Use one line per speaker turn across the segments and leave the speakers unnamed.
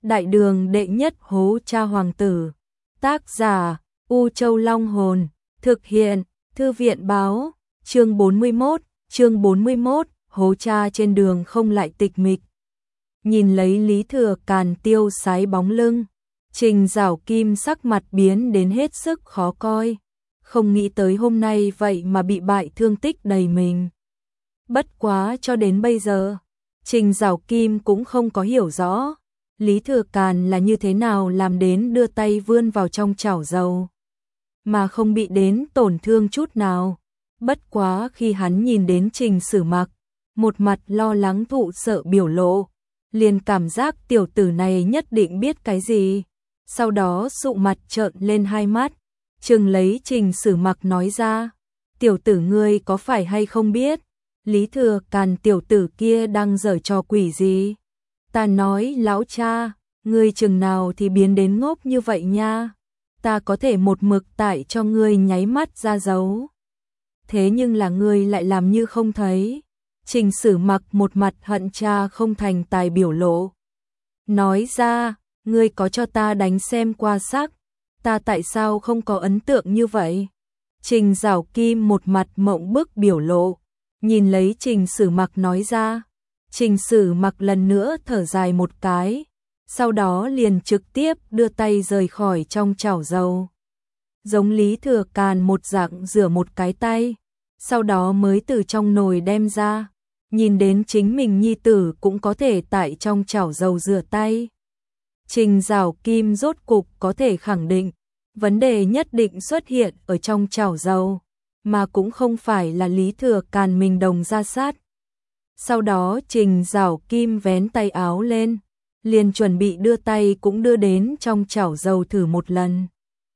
Đại đường đệ nhất hố cha hoàng tử. Tác giả U Châu Long Hồn. Thực hiện Thư viện Báo. Chương 41, hố cha trên đường không lại tịch mịch. Nhìn lấy Lý Thừa Càn tiêu sái bóng lưng, Trình Giảo Kim sắc mặt biến đến hết sức khó coi. Không nghĩ tới hôm nay vậy mà bị bại thương tích đầy mình. Bất quá cho đến bây giờ, Trình Giảo Kim cũng không có hiểu rõ Lý Thừa Càn là như thế nào làm đến đưa tay vươn vào trong chảo dầu mà không bị đến tổn thương chút nào. Bất quá khi hắn nhìn đến Trình Sử Mặc, một mặt lo lắng thụ sợ biểu lộ, liền cảm giác tiểu tử này nhất định biết cái gì. Sau đó sụ mặt trợn lên hai mắt, trừng lấy Trình Sử Mặc nói ra: "Tiểu tử ngươi có phải hay không biết, Lý Thừa Càn tiểu tử kia đang giở trò quỷ gì? Ta nói lão cha, ngươi chừng nào thì biến đến ngốc như vậy nha, ta có thể một mực tại cho ngươi nháy mắt ra dấu. Thế nhưng là ngươi lại làm như không thấy." Trình Sử Mặc một mặt hận cha không thành tài biểu lộ, nói ra: "Ngươi có cho ta đánh xem qua sắc, ta tại sao không có ấn tượng như vậy?" Trình Giảo Kim một mặt mộng bức biểu lộ, nhìn lấy Trình Sử Mặc nói ra. Trình Sử Mặc lần nữa thở dài một cái, sau đó liền trực tiếp đưa tay rời khỏi trong chảo dầu. Giống Lý Thừa Càn một dạng rửa một cái tay, sau đó mới từ trong nồi đem ra, nhìn đến chính mình nhi tử cũng có thể tại trong chảo dầu rửa tay. Trình Giảo Kim rốt cục có thể khẳng định, vấn đề nhất định xuất hiện ở trong chảo dầu, mà cũng không phải là Lý Thừa Càn mình đồng ra sát. Sau đó Trình Giảo Kim vén tay áo lên, liền chuẩn bị đưa tay cũng đưa đến trong chảo dầu thử một lần.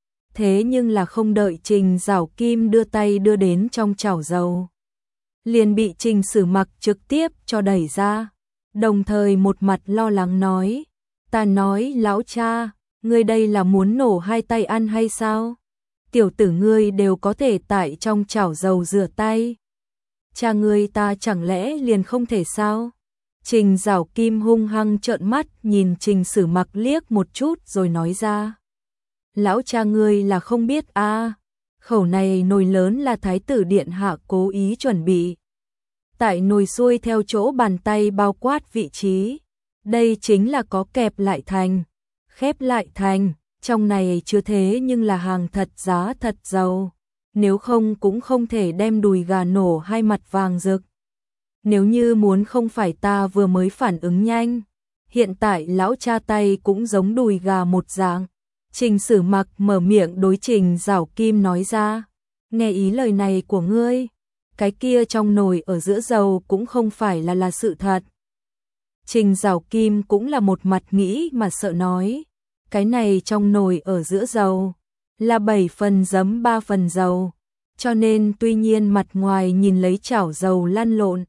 Thế nhưng là không đợi Trình Giảo Kim đưa tay đưa đến trong chảo dầu, liền bị Trình Sử Mặc trực tiếp cho đẩy ra, đồng thời một mặt lo lắng nói: "Ta nói lão cha, ngươi đây là muốn nổ hai tay ăn hay sao? Tiểu tử ngươi đều có thể tại trong chảo dầu rửa tay, cha ngươi ta chẳng lẽ liền không thể sao?" Trình Giảo Kim hung hăng trợn mắt nhìn Trình Sử Mặc liếc một chút rồi nói ra: "Lão cha ngươi là không biết a, khẩu này nồi lớn là thái tử điện hạ cố ý chuẩn bị. Tại nồi xuôi theo chỗ bàn tay bao quát vị trí, đây chính là có kẹp lại thành, khép lại thành, trong này chưa thế nhưng là hàng thật giá thật dầu, nếu không cũng không thể đem đùi gà nổ hai mặt vàng rực. Nếu như muốn không phải ta vừa mới phản ứng nhanh, hiện tại lão cha tay cũng giống đùi gà một dạng." Trình Sử Mặc mở miệng đối Trình Giảo Kim nói ra: "Nghe ý lời này của ngươi, cái kia trong nồi ở giữa dầu cũng không phải là sự thật." Trình Giảo Kim cũng là một mặt nghĩ mà sợ nói: "Cái này trong nồi ở giữa dầu là 7 phần giấm 3 phần dầu, cho nên tuy nhiên mặt ngoài nhìn lấy chảo dầu lăn lộn,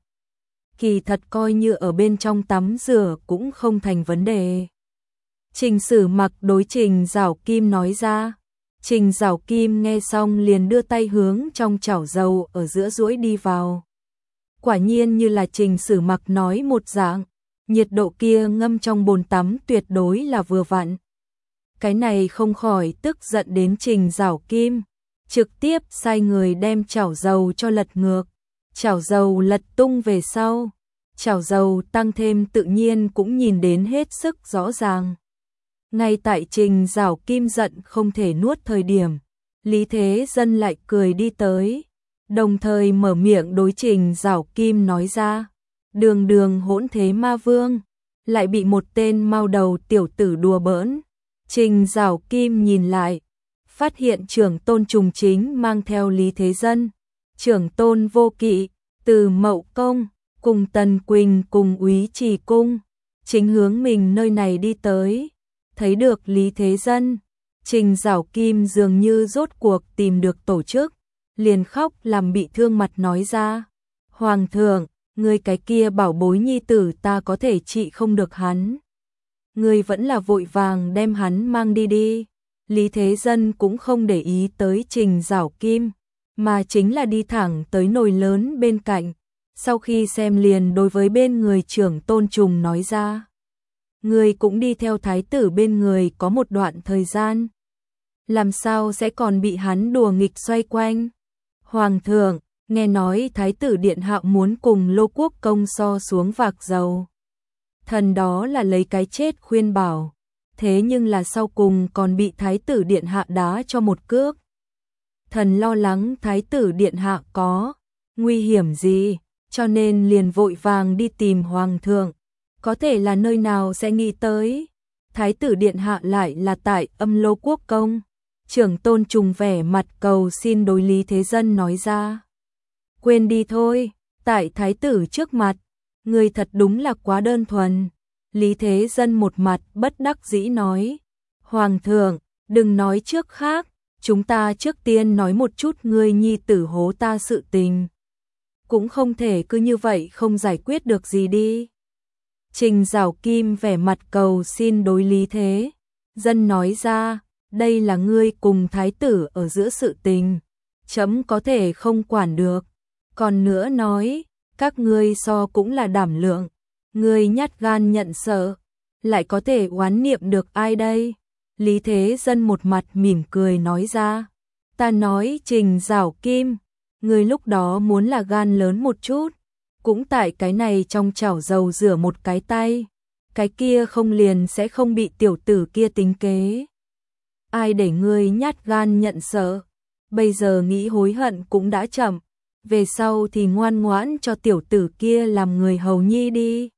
kỳ thật coi như ở bên trong tắm rửa cũng không thành vấn đề." Trình Sử Mặc đối Trình Giảo Kim nói ra. Trình Giảo Kim nghe xong liền đưa tay hướng trong chảo dầu ở giữa duỗi đi vào. Quả nhiên như là Trình Sử Mặc nói một dạng, nhiệt độ kia ngâm trong bồn tắm tuyệt đối là vừa vặn. Cái này không khỏi tức giận đến Trình Giảo Kim, trực tiếp sai người đem chảo dầu cho lật ngược. Chảo dầu lật tung về sau, chảo dầu tăng thêm tự nhiên cũng nhìn đến hết sức rõ ràng. Ngay tại Trình Giảo Kim giận không thể nuốt thời điểm, Lý Thế Dân lại cười đi tới, đồng thời mở miệng đối Trình Giảo Kim nói ra: "Đường đường hỗn thế ma vương, lại bị một tên mao đầu tiểu tử đùa bỡn." Trình Giảo Kim nhìn lại, phát hiện trưởng tôn Trùng Chính mang theo Lý Thế Dân, trưởng tôn Vô Kỵ, Từ Mậu Công, cùng Tần Quỳnh cùng Úy Trì Cung, chính hướng mình nơi này đi tới. Thấy được Lý Thế Dân, Trình Giảo Kim dường như rốt cuộc tìm được tổ chức, liền khóc làm bị thương mặt nói ra: "Hoàng thượng, ngươi cái kia bảo bối nhi tử ta có thể trị không được hắn, ngươi vẫn là vội vàng đem hắn mang đi đi." Lý Thế Dân cũng không để ý tới Trình Giảo Kim, mà chính là đi thẳng tới nồi lớn bên cạnh, sau khi xem liền đối với bên người trưởng tôn Trùng nói ra: Ngươi cũng đi theo thái tử bên người có một đoạn thời gian. Làm sao sẽ còn bị hắn đùa nghịch xoay quanh? Hoàng thượng, nghe nói thái tử điện hạ muốn cùng Lô Quốc công so xuống vạc dầu. Thần đó là lấy cái chết khuyên bảo. Thế nhưng là sau cùng còn bị thái tử điện hạ đá cho một cước. Thần lo lắng thái tử điện hạ có nguy hiểm gì, cho nên liền vội vàng đi tìm hoàng thượng. Có thể là nơi nào sẽ nghĩ tới. Thái tử điện hạ lại là tại Âm Lô Quốc công. Trưởng Tôn Trùng vẻ mặt cầu xin đối Lý Thế Dân nói ra. Quên đi thôi, tại thái tử trước mặt, người thật đúng là quá đơn thuần. Lý Thế Dân một mặt bất đắc dĩ nói. Hoàng thượng, đừng nói trước khác, chúng ta trước tiên nói một chút ngươi nhi tử hố ta sự tình. Cũng không thể cứ như vậy không giải quyết được gì đi. Trình Giảo Kim vẻ mặt cầu xin đối Lý Thế Dân nói ra, đây là ngươi cùng thái tử ở giữa sự tình, chấm có thể không quản được. Còn nữa nói, các ngươi so cũng là đảm lượng, ngươi nhát gan nhận sợ, lại có thể oán niệm được ai đây? Lý Thế Dân một mặt mỉm cười nói ra, ta nói Trình Giảo Kim, ngươi lúc đó muốn là gan lớn một chút, cũng tại cái này trong chảo dầu rửa một cái tay, cái kia không liền sẽ không bị tiểu tử kia tính kế. Ai để ngươi nhát gan nhận sợ, bây giờ nghĩ hối hận cũng đã chậm, về sau thì ngoan ngoãn cho tiểu tử kia làm người hầu nhi đi.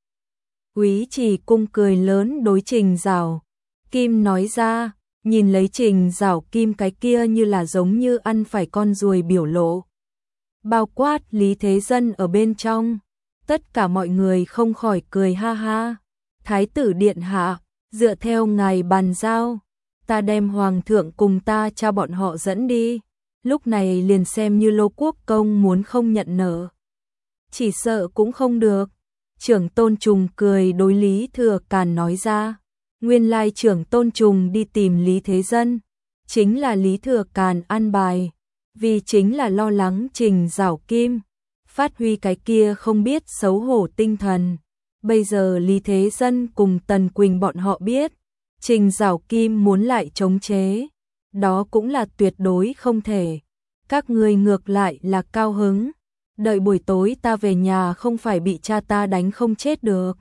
Úy Trì Cung cười lớn đối Trình Giảo Kim nói ra, nhìn lấy Trình Giảo Kim cái kia như là giống như ăn phải con ruồi biểu lộ. Bao quát Lý Thế Dân ở bên trong, tất cả mọi người không khỏi cười ha ha. Thái tử điện hạ, dựa theo ngài bàn giao, ta đem hoàng thượng cùng ta cha bọn họ dẫn đi, lúc này liền xem như Lô Quốc công muốn không nhận nợ, chỉ sợ cũng không được. Trưởng Tôn Trùng cười đối Lý Thừa Càn nói ra, nguyên lai trưởng Tôn Trùng đi tìm Lý Thế Dân, chính là Lý Thừa Càn an bài, vì chính là lo lắng Trình Giảo Kim phát huy cái kia không biết xấu hổ tinh thần. Bây giờ Lý Thế Dân cùng Tần Quỳnh bọn họ biết, Trình Giảo Kim muốn lại chống chế, đó cũng là tuyệt đối không thể. Các ngươi ngược lại là cao hứng, đợi buổi tối ta về nhà không phải bị cha ta đánh không chết được.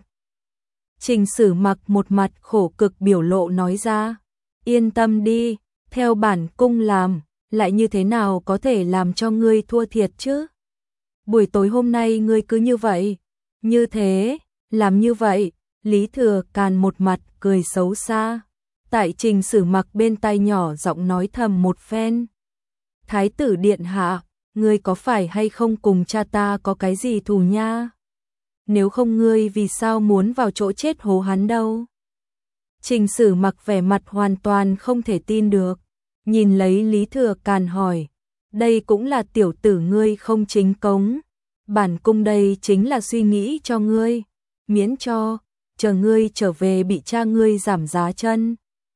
Trình Sử Mặc một mặt khổ cực biểu lộ nói ra, yên tâm đi, theo bản cung làm, lại như thế nào có thể làm cho ngươi thua thiệt chứ? Buổi tối hôm nay ngươi cứ như vậy, như thế, làm như vậy. Lý Thừa Càn một mặt cười xấu xa, tại Trình Sử Mặc bên tai nhỏ giọng nói thầm một phen. Thái tử điện hạ, ngươi có phải hay không cùng cha ta có cái gì thù nha? Nếu không ngươi vì sao muốn vào chỗ chết hố hắn đâu? Trình Sử Mặc vẻ mặt hoàn toàn không thể tin được, nhìn lấy Lý Thừa Càn hỏi, đây cũng là tiểu tử ngươi không chính cống, bản cung đây chính là suy nghĩ cho ngươi, miễn cho chờ ngươi trở về bị cha ngươi giảm giá chân.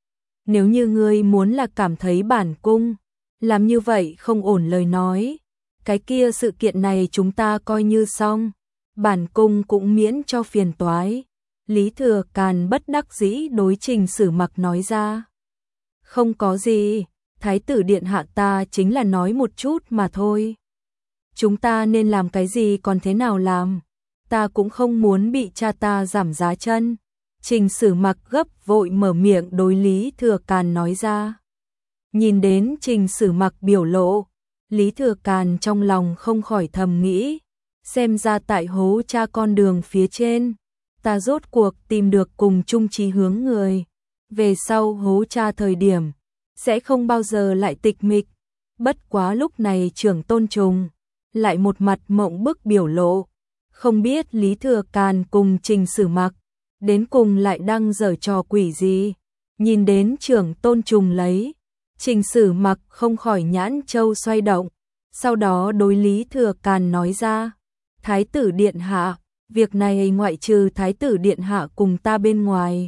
Nếu như ngươi muốn là cảm thấy bản cung làm như vậy không ổn lời nói, cái kia sự kiện này chúng ta coi như xong, bản cung cũng miễn cho phiền toái. Lý Thừa Càn bất đắc dĩ đối Trình Sử Mặc nói ra, không có gì, thái tử điện hạ ta chính là nói một chút mà thôi. Chúng ta nên làm cái gì còn thế nào làm, ta cũng không muốn bị cha ta giảm giá chân. Trình Sử Mặc gấp vội mở miệng đối Lý Thừa Càn nói ra. Nhìn đến Trình Sử Mặc biểu lộ, Lý Thừa Càn trong lòng không khỏi thầm nghĩ, xem ra tại hố cha con đường phía trên, ta rốt cuộc tìm được cùng chung chí hướng người, về sau hố cha thời điểm, sẽ không bao giờ lại tịch mịch. Bất quá lúc này trưởng Tôn Trùng lại một mặt mộng bức biểu lộ, không biết Lý Thừa Càn cùng Trình Sử Mặc đến cùng lại đang giở trò quỷ gì. Nhìn đến trưởng Tôn Trùng lấy, Trình Sử Mặc không khỏi nhãn châu xoay động, sau đó đối Lý Thừa Càn nói ra, thái tử điện hạ, việc này ngoại trừ thái tử điện hạ cùng ta bên ngoài,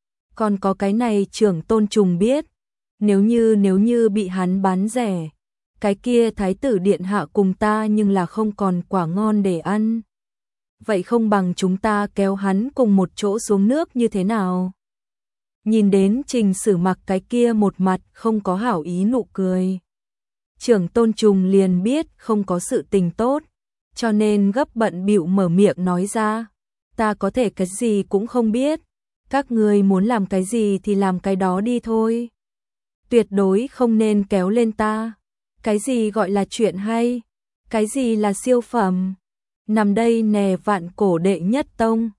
còn có cái này trưởng Tôn Trùng biết, nếu như bị hắn bán rẻ, cái kia thái tử điện hạ cùng ta nhưng là không còn quả ngon để ăn. vậy không bằng chúng ta kéo hắn cùng một chỗ xuống nước như thế nào? Nhìn đến Trình Sử Mặc cái kia một mặt không có hảo ý nụ cười. Trưởng Tôn Trùng liền biết không có sự tình tốt, cho nên gấp bận bịu mở miệng nói ra, ta có thể cái gì cũng không biết, các ngươi muốn làm cái gì thì làm cái đó đi thôi. Tuyệt đối không nên kéo lên ta. Cái gì gọi là chuyện hay? Cái gì là siêu phẩm? Nằm đây nè Vạn Cổ đệ nhất tông,